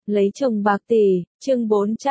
Lấy chồng bạc tỷ, chương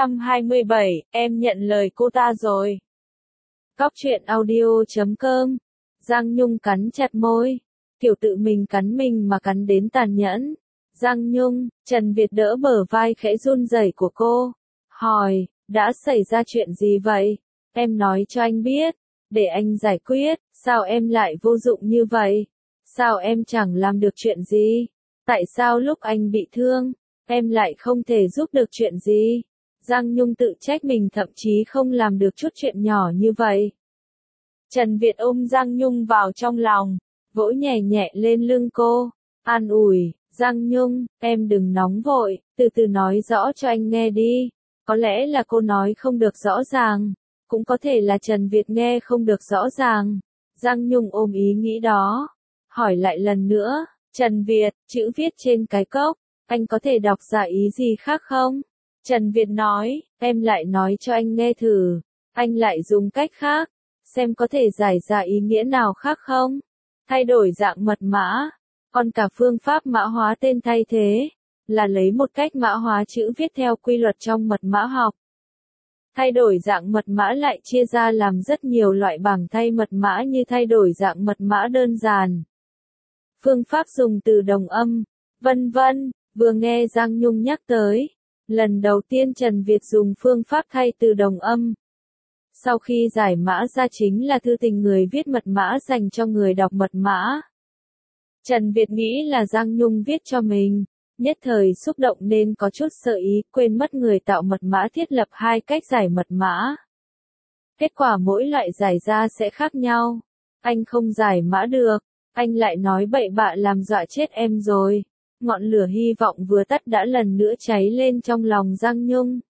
427, em nhận lời cô ta rồi. Cóc truyện audio.com. Giang Nhung cắn chặt môi. Kiểu tự mình cắn mình mà cắn đến tàn nhẫn. Giang Nhung, Trần Việt đỡ bờ vai khẽ run rẩy của cô. Hỏi, đã xảy ra chuyện gì vậy? Em nói cho anh biết, để anh giải quyết. Sao em lại vô dụng như vậy? Sao em chẳng làm được chuyện gì? Tại sao lúc anh bị thương, em lại không thể giúp được chuyện gì? Giang Nhung tự trách mình thậm chí không làm được chút chuyện nhỏ như vậy. Trần Việt ôm Giang Nhung vào trong lòng, vỗ nhẹ nhẹ lên lưng cô, an ủi, Giang Nhung, em đừng nóng vội, từ từ nói rõ cho anh nghe đi. Có lẽ là cô nói không được rõ ràng, cũng có thể là Trần Việt nghe không được rõ ràng. Giang Nhung ôm ý nghĩ đó, hỏi lại lần nữa, Trần Việt, chữ viết trên cái cốc, anh có thể đọc ra ý gì khác không? Trần Việt nói, em lại nói cho anh nghe thử, anh lại dùng cách khác, xem có thể giải ra ý nghĩa nào khác không? Thay đổi dạng mật mã, còn cả phương pháp mã hóa tên thay thế, là lấy một cách mã hóa chữ viết theo quy luật trong mật mã học. Thay đổi dạng mật mã lại chia ra làm rất nhiều loại bảng thay mật mã như thay đổi dạng mật mã đơn giản, phương pháp dùng từ đồng âm, vân vân. Vừa nghe Giang Nhung nhắc tới, lần đầu tiên Trần Việt dùng phương pháp thay từ đồng âm. Sau khi giải mã ra chính là thư tình người viết mật mã dành cho người đọc mật mã. Trần Việt nghĩ là Giang Nhung viết cho mình, nhất thời xúc động nên có chút sợ ý, quên mất người tạo mật mã thiết lập hai cách giải mật mã. Kết quả mỗi loại giải ra sẽ khác nhau. Anh không giải mã được, anh lại nói bậy bạ làm dọa chết em rồi. Ngọn lửa hy vọng vừa tắt đã lần nữa cháy lên trong lòng Giang Nhung.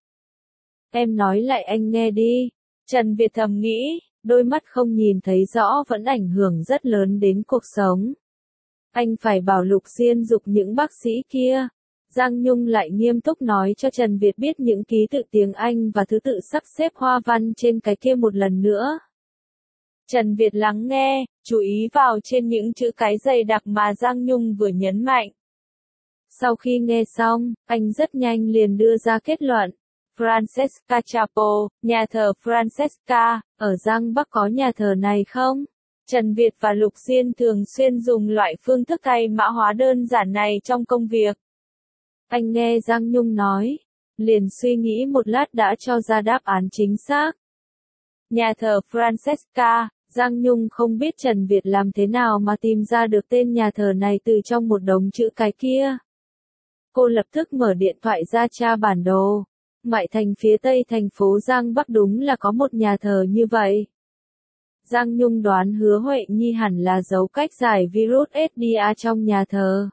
Em nói lại anh nghe đi. Trần Việt thầm nghĩ, đôi mắt không nhìn thấy rõ vẫn ảnh hưởng rất lớn đến cuộc sống. Anh phải bảo Lục Diên dục những bác sĩ kia. Giang Nhung lại nghiêm túc nói cho Trần Việt biết những ký tự tiếng Anh và thứ tự sắp xếp hoa văn trên cái kia một lần nữa. Trần Việt lắng nghe, chú ý vào trên những chữ cái dày đặc mà Giang Nhung vừa nhấn mạnh. Sau khi nghe xong, anh rất nhanh liền đưa ra kết luận. Francesca Chapel, nhà thờ Francesca, ở Giang Bắc có nhà thờ này không? Trần Việt và Lục Diên thường xuyên dùng loại phương thức thay mã hóa đơn giản này trong công việc. Anh nghe Giang Nhung nói, liền suy nghĩ một lát đã cho ra đáp án chính xác. Nhà thờ Francesca, Giang Nhung không biết Trần Việt làm thế nào mà tìm ra được tên nhà thờ này từ trong một đống chữ cái kia. Cô lập tức mở điện thoại ra tra bản đồ. Ngoại thành phía tây thành phố Giang Bắc đúng là có một nhà thờ như vậy. Giang Nhung đoán Hứa Huệ Nhi hẳn là giấu cách giải virus SDA trong nhà thờ.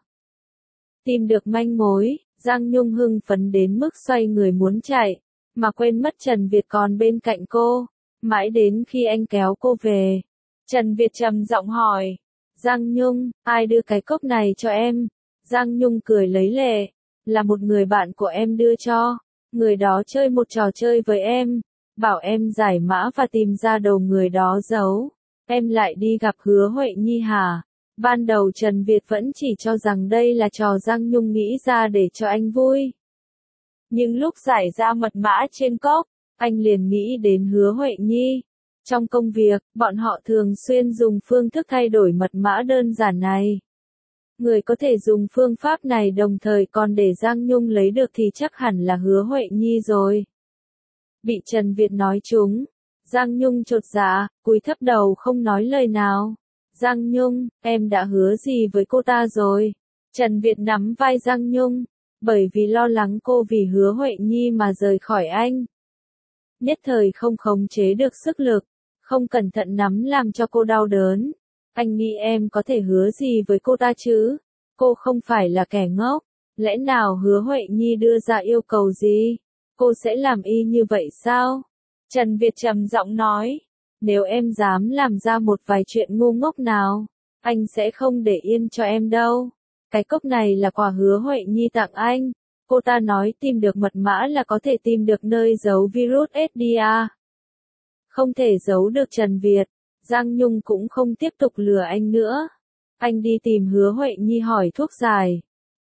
Tìm được manh mối, Giang Nhung hưng phấn đến mức xoay người muốn chạy, mà quên mất Trần Việt còn bên cạnh cô. Mãi đến khi anh kéo cô về, Trần Việt trầm giọng hỏi, Giang Nhung, ai đưa cái cốc này cho em? Giang Nhung cười lấy lệ, là một người bạn của em đưa cho. Người đó chơi một trò chơi với em, bảo em giải mã và tìm ra đầu người đó giấu. Em lại đi gặp Hứa Huệ Nhi hả? Ban đầu Trần Việt vẫn chỉ cho rằng đây là trò Giang Nhung nghĩ ra để cho anh vui. Nhưng lúc giải ra mật mã trên cốc, anh liền nghĩ đến Hứa Huệ Nhi. Trong công việc, bọn họ thường xuyên dùng phương thức thay đổi mật mã đơn giản này. Người có thể dùng phương pháp này đồng thời còn để Giang Nhung lấy được thì chắc hẳn là Hứa Huệ Nhi rồi. Bị Trần Việt nói trúng, Giang Nhung chột dạ, cúi thấp đầu không nói lời nào. Giang Nhung, em đã hứa gì với cô ta rồi? Trần Việt nắm vai Giang Nhung, bởi vì lo lắng cô vì Hứa Huệ Nhi mà rời khỏi anh. Nhất thời không khống chế được sức lực, không cẩn thận nắm làm cho cô đau đớn. Anh nghĩ em có thể hứa gì với cô ta chứ? Cô không phải là kẻ ngốc. Lẽ nào Hứa Huệ Nhi đưa ra yêu cầu gì? Cô sẽ làm y như vậy sao? Trần Việt trầm giọng nói. Nếu em dám làm ra một vài chuyện ngu ngốc nào, anh sẽ không để yên cho em đâu. Cái cốc này là quà Hứa Huệ Nhi tặng anh. Cô ta nói tìm được mật mã là có thể tìm được nơi giấu virus SDA. Không thể giấu được Trần Việt. Giang Nhung cũng không tiếp tục lừa anh nữa. Anh đi tìm Hứa Huệ Nhi hỏi thuốc giải.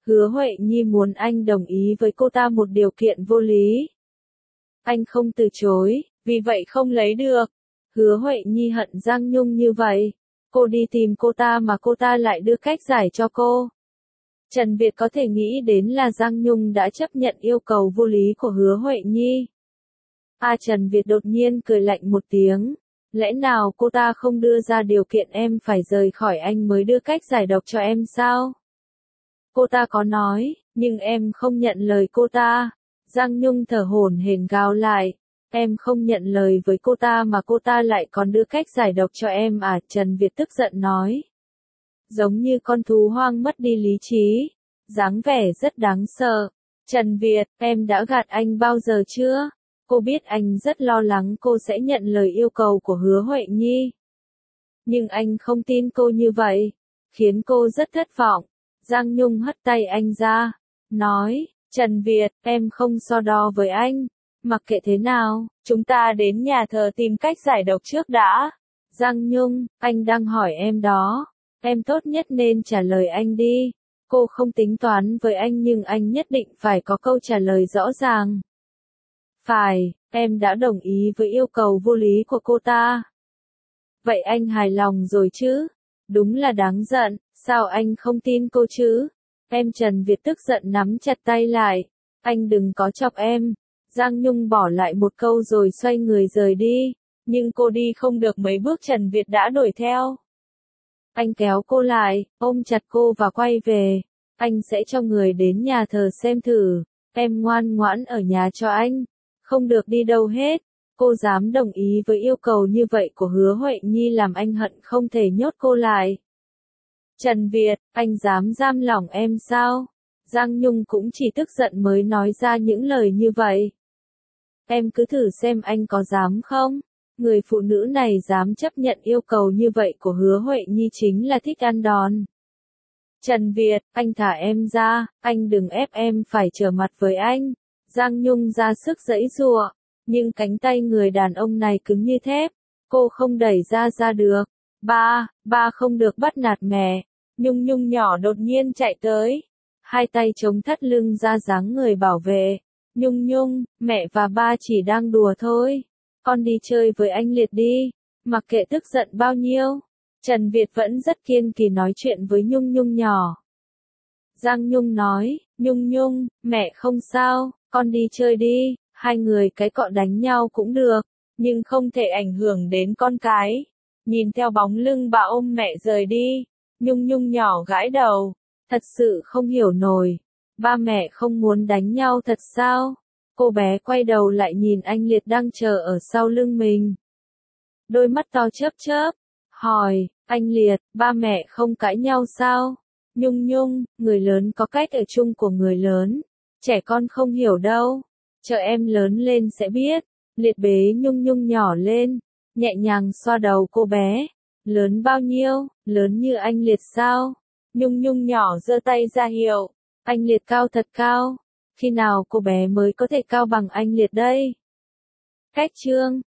Hứa Huệ Nhi muốn anh đồng ý với cô ta một điều kiện vô lý. Anh không từ chối, vì vậy không lấy được. Hứa Huệ Nhi hận Giang Nhung như vậy. Cô đi tìm cô ta mà cô ta lại đưa cách giải cho cô. Trần Việt có thể nghĩ đến là Giang Nhung đã chấp nhận yêu cầu vô lý của Hứa Huệ Nhi. Trần Việt đột nhiên cười lạnh một tiếng. Lẽ nào cô ta không đưa ra điều kiện em phải rời khỏi anh mới đưa cách giải độc cho em sao? Cô ta có nói, nhưng em không nhận lời cô ta. Giang Nhung thở hổn hển gào lại. Em không nhận lời với cô ta mà cô ta lại còn đưa cách giải độc cho em à? Trần Việt tức giận nói. Giống như con thú hoang mất đi lý trí. Dáng vẻ rất đáng sợ. Trần Việt, em đã gạt anh bao giờ chưa? Cô biết anh rất lo lắng cô sẽ nhận lời yêu cầu của Hứa Huệ Nhi. Nhưng anh không tin cô như vậy. Khiến cô rất thất vọng. Giang Nhung hất tay anh ra. Nói, Trần Việt, em không so đo với anh. Mặc kệ thế nào, chúng ta đến nhà thờ tìm cách giải độc trước đã. Giang Nhung, anh đang hỏi em đó. Em tốt nhất nên trả lời anh đi. Cô không tính toán với anh nhưng anh nhất định phải có câu trả lời rõ ràng. Phải, em đã đồng ý với yêu cầu vô lý của cô ta. Vậy anh hài lòng rồi chứ? Đúng là đáng giận, sao anh không tin cô chứ? Em Trần Việt tức giận nắm chặt tay lại. Anh đừng có chọc em. Giang Nhung bỏ lại một câu rồi xoay người rời đi. Nhưng cô đi không được mấy bước Trần Việt đã đuổi theo. Anh kéo cô lại, ôm chặt cô và quay về. Anh sẽ cho người đến nhà thờ xem thử. Em ngoan ngoãn ở nhà cho anh. Không được đi đâu hết. Cô dám đồng ý với yêu cầu như vậy của Hứa Huệ Nhi làm anh hận không thể nhốt cô lại. Trần Việt, anh dám giam lỏng em sao? Giang Nhung cũng chỉ tức giận mới nói ra những lời như vậy. Em cứ thử xem anh có dám không? Người phụ nữ này dám chấp nhận yêu cầu như vậy của Hứa Huệ Nhi chính là thích ăn đòn. Trần Việt, anh thả em ra, anh đừng ép em phải trở mặt với anh. Giang Nhung ra sức giãy giụa, nhưng cánh tay người đàn ông này cứng như thép. Cô không đẩy ra được. Ba không được bắt nạt mẹ. Nhung Nhung nhỏ đột nhiên chạy tới. Hai tay chống thắt lưng ra dáng người bảo vệ. Nhung Nhung, mẹ và ba chỉ đang đùa thôi. Con đi chơi với anh Liệt đi. Mặc kệ tức giận bao nhiêu. Trần Việt vẫn rất kiên trì nói chuyện với Nhung Nhung nhỏ. Giang Nhung nói, Nhung Nhung, mẹ không sao, con đi chơi đi. Hai người cái cọ đánh nhau cũng được, nhưng không thể ảnh hưởng đến con cái. Nhìn theo bóng lưng bà ôm mẹ rời đi, Nhung Nhung nhỏ gãi đầu, thật sự không hiểu nổi. Ba mẹ không muốn đánh nhau thật sao? Cô bé quay đầu lại nhìn anh Liệt đang chờ ở sau lưng mình. Đôi mắt to chớp chớp, hỏi, anh Liệt, ba mẹ không cãi nhau sao? Nhung Nhung, người lớn có cách ở chung của người lớn, trẻ con không hiểu đâu. Chờ em lớn lên sẽ biết. Liệt bế Nhung Nhung nhỏ lên, nhẹ nhàng xoa đầu cô bé. Lớn bao nhiêu? Lớn như anh Liệt sao? Nhung Nhung nhỏ giơ tay ra hiệu. Anh Liệt cao thật cao. Khi nào cô bé mới có thể cao bằng anh Liệt đây? Cách chương